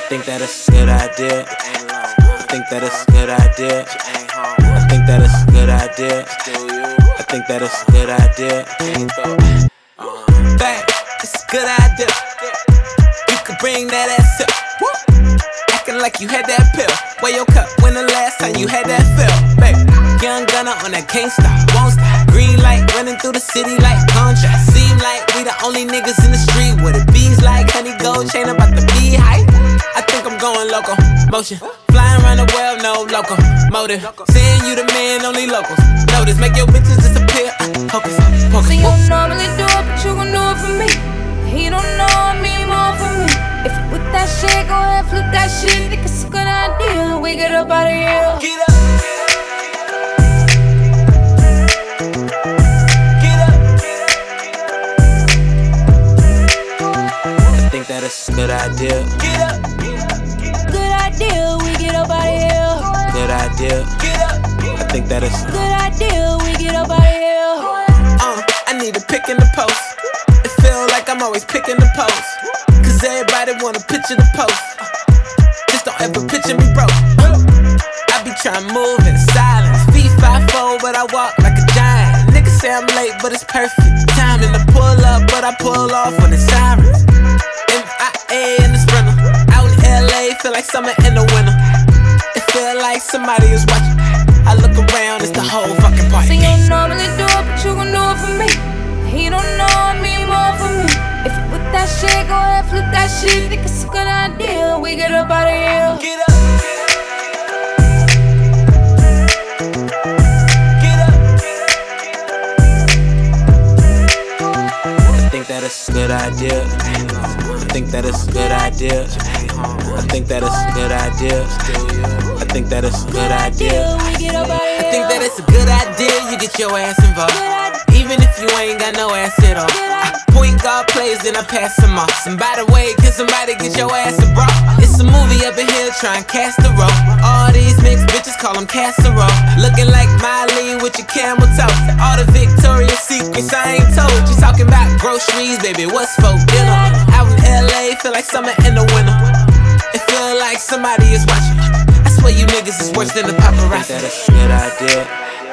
think that it's a good idea. I think that it's a good idea. I think that it's a good idea. I think that it's a good idea. Bang, it's a good idea. You can bring that ass up. Acting like you had that pill. Weigh your cup when the last time you had that fill. Baby, young gunner on that can't stop, won't stop. Green light running through the city like contrast. Seem like we the only niggas in the street with it. Bees like honey gold chain about the beehive. I think I'm going loco motion. Flying around the world, no local motive. Saying you the man, only locals. Notice, make your bitches disappear. Focus, focus. So you don't normally do it, but you gon' do it for me. He don't know I mean more for me. If you with that shit, go ahead, flip that shit. Think it's a good idea. We get up out of here. Get up. I think that it's a good idea. Get up. Good idea, we get up out of here. Good idea. Get up. I think that it's a good idea, we get up out of here. I need a pick in the post. It feel like I'm always picking the post. Cause everybody wanna picture the post. Just don't ever picture me broke. I be trying to move in silence. Feet 5'4", but I walk like a giant. Niggas say I'm late, but it's perfect timing to pull up, but I pull off when it's sirens. MIA in the Sprinter. Out in LA, feel like summer in the winter. It feel like somebody is watching. I look around, it's the whole fucking party. So you don't normally do it, but you gon' do it for me. He don't know I mean more for me. If you with that shit, go ahead, flip that shit. Think it's a good idea. We get up out of here. Get up. Get up. I think that it's a good idea. I think that it's a good idea. I think that it's a good idea. I think that it's a good idea. We get up out of here. I think that it's a good idea. You get your ass involved. Even if you ain't got no ass at all. Point guard plays, then I pass them off. And by the way, can somebody get your ass a bra? It's a movie up in here trying to cast a role. All these mixed bitches call them casserole. Looking like Miley with your camel toe. All the Victoria's Secrets I ain't told. You talking about groceries, baby, what's for dinner? Out in LA, feel like summer in the winter. It feel like somebody is watching. I swear you niggas is worse than the paparazzi. I think that it's a good idea.